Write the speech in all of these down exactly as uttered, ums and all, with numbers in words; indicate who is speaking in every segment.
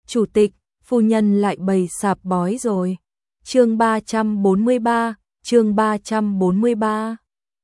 Speaker 1: Chủ tịch, phu nhân lại bày sạp bói rồi. Chương ba trăm bốn mươi ba, chương ba trăm bốn mươi ba.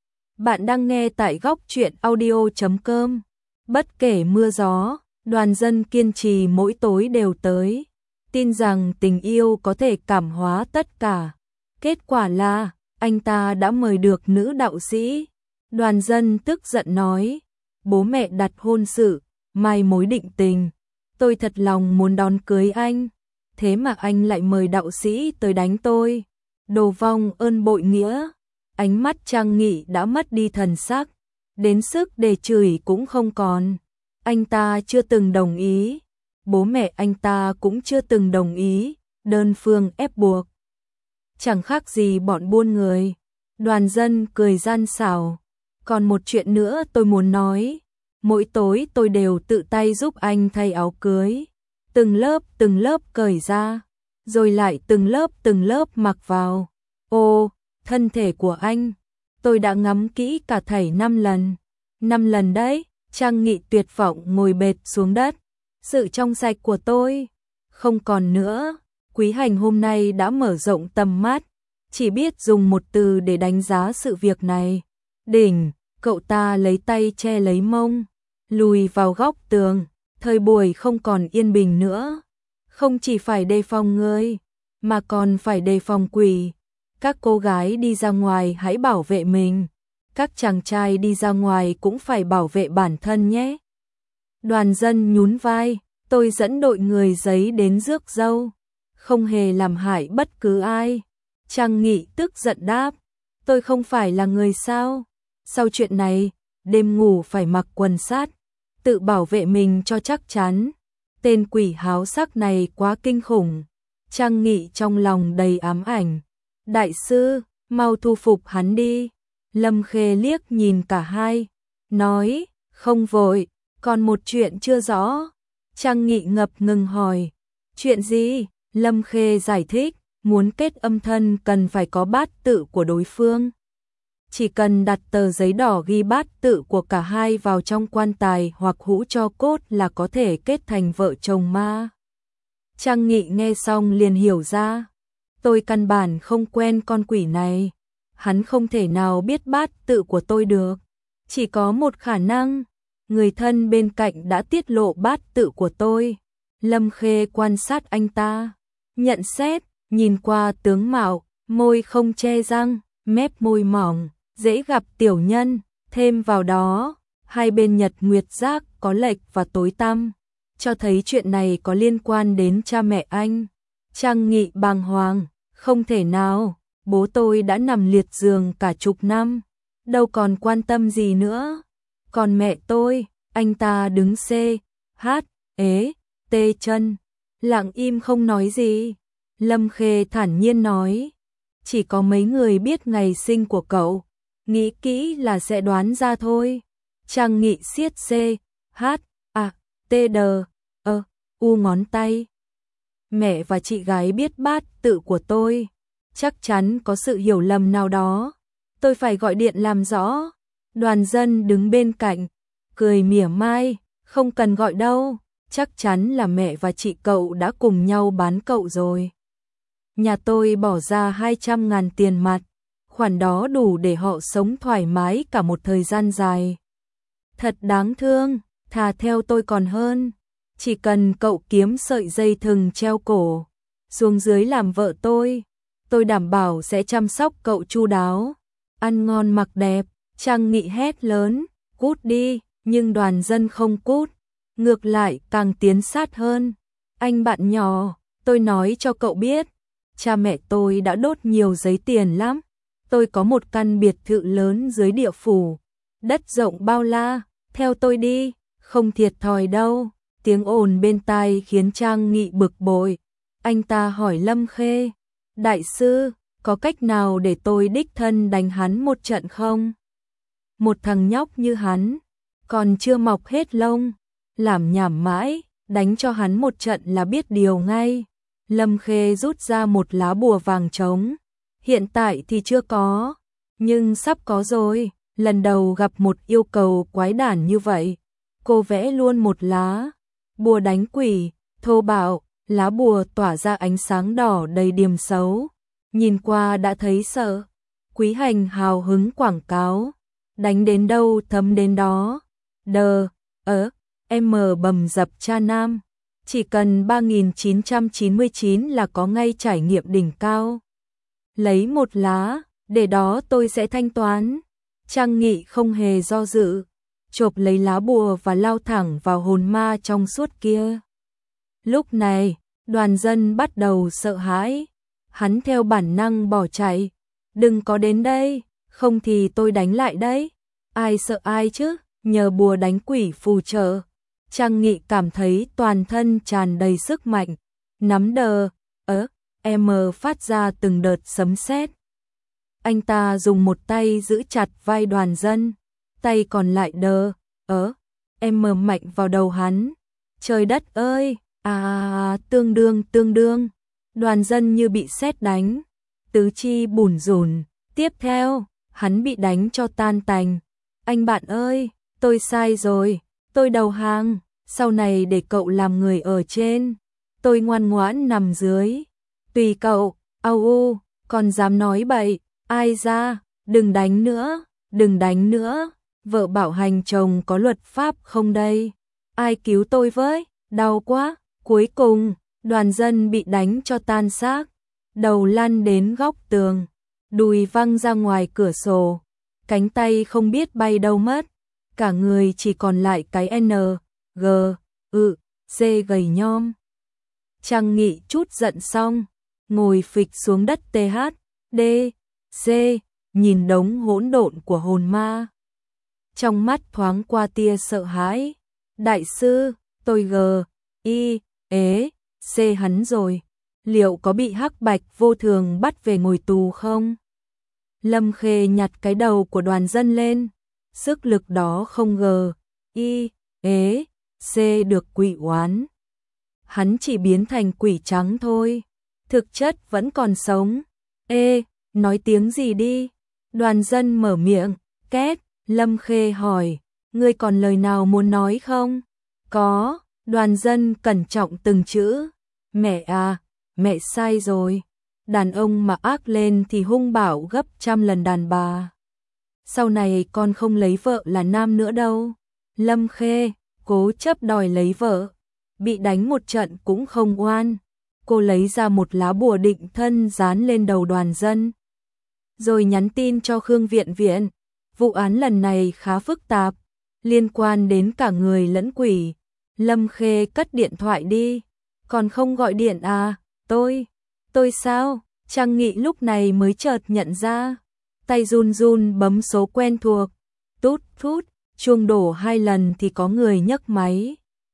Speaker 1: Bạn đang nghe tại góc truyện audio chấm com. Bất kể mưa gió, Đoàn Dân kiên trì mỗi tối đều tới, tin rằng tình yêu có thể cảm hóa tất cả. Kết quả là, anh ta đã mời được nữ đạo sĩ. Đoàn Dân tức giận nói, bố mẹ đặt hôn sự, mai mối định tình. Tôi thật lòng muốn đón cưới anh, thế mà anh lại mời đạo sĩ tới đánh tôi. Đồ vong ơn bội nghĩa. Ánh mắt Trang Nghị đã mất đi thần sắc, đến sức để chửi cũng không còn. Anh ta chưa từng đồng ý, bố mẹ anh ta cũng chưa từng đồng ý, đơn phương ép buộc. Chẳng khác gì bọn buôn người. Đoàn Dân cười gian xảo. Còn một chuyện nữa tôi muốn nói. Mỗi tối tôi đều tự tay giúp anh thay áo cưới. Từng lớp từng lớp cởi ra, rồi lại từng lớp từng lớp mặc vào. Ô, thân thể của anh, tôi đã ngắm kỹ cả thảy năm lần. Năm lần đấy. Trang Nghị tuyệt vọng ngồi bệt xuống đất. Sự trong sạch của tôi không còn nữa. Quý Hành hôm nay đã mở rộng tầm mắt, chỉ biết dùng một từ để đánh giá sự việc này. Đỉnh. Cậu ta lấy tay che lấy mông, lùi vào góc tường. Thời buổi không còn yên bình nữa. Không chỉ phải đề phòng người, mà còn phải đề phòng quỷ. Các cô gái đi ra ngoài hãy bảo vệ mình. Các chàng trai đi ra ngoài cũng phải bảo vệ bản thân nhé. Đoàn Dân nhún vai, tôi dẫn đội người giấy đến rước dâu, không hề làm hại bất cứ ai. Trang Nghị tức giận đáp, tôi không phải là người sao? Sau chuyện này, đêm ngủ phải mặc quần sát, tự bảo vệ mình cho chắc chắn. Tên quỷ háo sắc này quá kinh khủng. Trang Nghị trong lòng đầy ám ảnh. Đại sư, mau thu phục hắn đi. Lâm Khê liếc nhìn cả hai, nói, không vội, còn một chuyện chưa rõ. Trang Nghị ngập ngừng hỏi, chuyện gì? Lâm Khê giải thích, muốn kết âm thân cần phải có bát tự của đối phương. Chỉ cần đặt tờ giấy đỏ ghi bát tự của cả hai vào trong quan tài hoặc hũ tro cốt là có thể kết thành vợ chồng ma. Trang Nghị nghe xong liền hiểu ra, tôi căn bản không quen con quỷ này. Hắn không thể nào biết bát tự của tôi được. Chỉ có một khả năng, người thân bên cạnh đã tiết lộ bát tự của tôi. Lâm Khê quan sát anh ta, nhận xét, nhìn qua tướng mạo, môi không che răng, mép môi mỏng, dễ gặp tiểu nhân, thêm vào đó, hai bên nhật nguyệt giác có lệch và tối tăm, cho thấy chuyện này có liên quan đến cha mẹ anh. Trang Nghị bàng hoàng, không thể nào. Bố tôi đã nằm liệt giường cả chục năm, đâu còn quan tâm gì nữa. Còn mẹ tôi, anh ta đứng c, hát, ế, tê chân, lặng im không nói gì. Lâm Khê thản nhiên nói, chỉ có mấy người biết ngày sinh của cậu, nghĩ kỹ là sẽ đoán ra thôi. Trang Nghị siết c, hát, a, tê đờ, ơ, u ngón tay. Mẹ và chị gái biết bát tự của tôi. Chắc chắn có sự hiểu lầm nào đó. Tôi phải gọi điện làm rõ. Đoàn Dân đứng bên cạnh, cười mỉa mai, không cần gọi đâu. Chắc chắn là mẹ và chị cậu đã cùng nhau bán cậu rồi. Nhà tôi bỏ ra hai trăm ngàn tiền mặt. Khoản đó đủ để họ sống thoải mái cả một thời gian dài. Thật đáng thương, thà theo tôi còn hơn. Chỉ cần cậu kiếm sợi dây thừng treo cổ, xuống dưới làm vợ tôi. Tôi đảm bảo sẽ chăm sóc cậu chu đáo, ăn ngon mặc đẹp. Trang Nghị hét lớn, cút đi, nhưng Đoàn Dân không cút, ngược lại càng tiến sát hơn. Anh bạn nhỏ, tôi nói cho cậu biết, cha mẹ tôi đã đốt nhiều giấy tiền lắm. Tôi có một căn biệt thự lớn dưới địa phủ, đất rộng bao la, theo tôi đi, không thiệt thòi đâu. Tiếng ồn bên tai khiến Trang Nghị bực bội. Anh ta hỏi Lâm Khê, đại sư, có cách nào để tôi đích thân đánh hắn một trận không? Một thằng nhóc như hắn, còn chưa mọc hết lông, làm nhảm mãi, đánh cho hắn một trận là biết điều ngay. Lâm Khê rút ra một lá bùa vàng trống. Hiện tại thì chưa có, nhưng sắp có rồi. Lần đầu gặp một yêu cầu quái đản như vậy, cô vẽ luôn một lá bùa đánh quỷ, thô bạo, lá bùa tỏa ra ánh sáng đỏ đầy điềm xấu, nhìn qua đã thấy sợ. Quý Hành hào hứng quảng cáo, đánh đến đâu thấm đến đó. Đờ, ớ, em bầm dập cha nam, chỉ cần ba nghìn chín trăm chín mươi chín là có ngay trải nghiệm đỉnh cao. Lấy một lá, để đó tôi sẽ thanh toán. Trang Nghị không hề do dự, chộp lấy lá bùa và lao thẳng vào hồn ma trong suốt kia. Lúc này, Đoàn Dân bắt đầu sợ hãi, hắn theo bản năng bỏ chạy. Đừng có đến đây, không thì tôi đánh lại đấy. Ai sợ ai chứ, nhờ bùa đánh quỷ phù trợ. Trang Nghị cảm thấy toàn thân tràn đầy sức mạnh, nắm đờ, ớ, em phát ra từng đợt sấm sét. Anh ta dùng một tay giữ chặt vai Đoàn Dân, tay còn lại đờ, ớ, em mạnh vào đầu hắn. Trời đất ơi, à, tương đương tương đương. Đoàn Dân như bị sét đánh, tứ chi bủn rủn. Tiếp theo, hắn bị đánh cho tan tành. Anh bạn ơi, tôi sai rồi, tôi đầu hàng, sau này để cậu làm người ở trên, tôi ngoan ngoãn nằm dưới. Tùy cậu, au u, còn dám nói bậy, ai ra, đừng đánh nữa, đừng đánh nữa. Vợ bảo hành chồng có luật pháp không đây? Ai cứu tôi với, đau quá. Cuối cùng, Đoàn Dân bị đánh cho tan xác, đầu lăn đến góc tường, đùi văng ra ngoài cửa sổ, cánh tay không biết bay đâu mất, cả người chỉ còn lại cái N, G, ự, C gầy nhom. Trang Nghị chút giận xong, ngồi phịch xuống đất T H, D, C, nhìn đống hỗn độn của hồn ma. Trong mắt thoáng qua tia sợ hãi. Đại sư, tôi G, I, ế, C hắn rồi. Liệu có bị Hắc Bạch vô thường bắt về ngồi tù không? Lâm Khê nhặt cái đầu của Đoàn Dân lên. Sức lực đó không G, I, ế, C được quỷ oán. Hắn chỉ biến thành quỷ trắng thôi. Thực chất vẫn còn sống. Ê, nói tiếng gì đi? Đoàn Dân mở miệng, két. Lâm Khê hỏi, ngươi còn lời nào muốn nói không? Có. Đoàn Dân cẩn trọng từng chữ. Mẹ à, mẹ sai rồi. Đàn ông mà ác lên thì hung bạo gấp trăm lần đàn bà. Sau này con không lấy vợ là nam nữa đâu. Lâm Khê cố chấp đòi lấy vợ, bị đánh một trận cũng không oan. Cô lấy ra một lá bùa định thân dán lên đầu Đoàn Dân, rồi nhắn tin cho Khương Viện Viện. Vụ án lần này khá phức tạp, liên quan đến cả người lẫn quỷ. Lâm Khê cất điện thoại đi. Còn không gọi điện à? Tôi, tôi sao? Trang Nghị lúc này mới chợt nhận ra, tay run run bấm số quen thuộc. Tút thút, chuông đổ hai lần thì có người nhấc máy.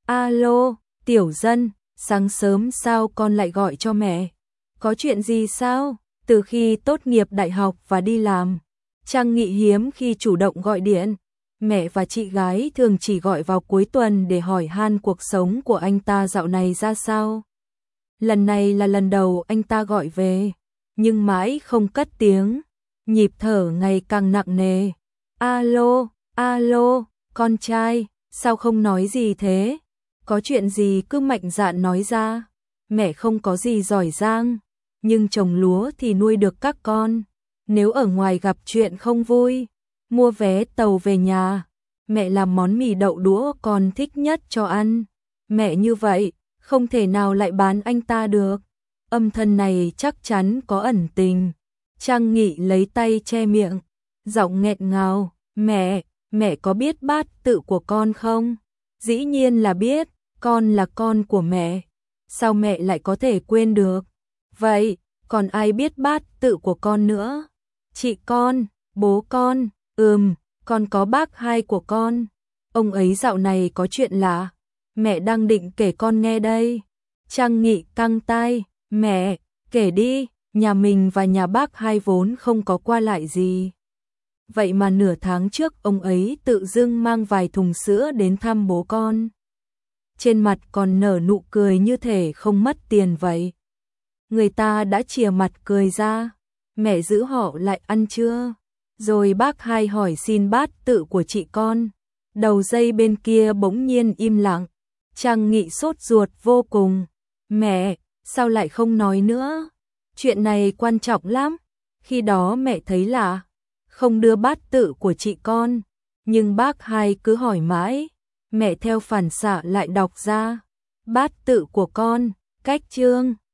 Speaker 1: Alo, Tiểu Dân, sáng sớm sao con lại gọi cho mẹ? Có chuyện gì sao? Từ khi tốt nghiệp đại học và đi làm, Trang Nghị hiếm khi chủ động gọi điện. Mẹ và chị gái thường chỉ gọi vào cuối tuần để hỏi han cuộc sống của anh ta dạo này ra sao. Lần này là lần đầu anh ta gọi về, nhưng mãi không cất tiếng, nhịp thở ngày càng nặng nề. Alo, alo, con trai, sao không nói gì thế? Có chuyện gì cứ mạnh dạn nói ra. Mẹ không có gì giỏi giang, nhưng trồng lúa thì nuôi được các con. Nếu ở ngoài gặp chuyện không vui, mua vé tàu về nhà, mẹ làm món mì đậu đũa con thích nhất cho ăn. Mẹ như vậy, không thể nào lại bán anh ta được. Âm thanh này chắc chắn có ẩn tình. Trang Nghị lấy tay che miệng, giọng nghẹn ngào. Mẹ, mẹ có biết bát tự của con không? Dĩ nhiên là biết, con là con của mẹ. Sao mẹ lại có thể quên được? Vậy, còn ai biết bát tự của con nữa? Chị con, bố con, ừm, con có bác hai của con. Ông ấy dạo này có chuyện lạ, mẹ đang định kể con nghe đây. Trang Nghị căng tai, mẹ, kể đi, nhà mình và nhà bác hai vốn không có qua lại gì. Vậy mà nửa tháng trước ông ấy tự dưng mang vài thùng sữa đến thăm bố con. Trên mặt còn nở nụ cười như thể không mất tiền vậy. Người ta đã chìa mặt cười ra, mẹ giữ họ lại ăn chưa? Rồi bác hai hỏi xin bát tự của chị con. Đầu dây bên kia bỗng nhiên im lặng. Trang Nghị sốt ruột vô cùng. Mẹ, sao lại không nói nữa? Chuyện này quan trọng lắm. Khi đó mẹ thấy là không đưa bát tự của chị con, nhưng bác hai cứ hỏi mãi, mẹ theo phản xạ lại đọc ra bát tự của con, cách chương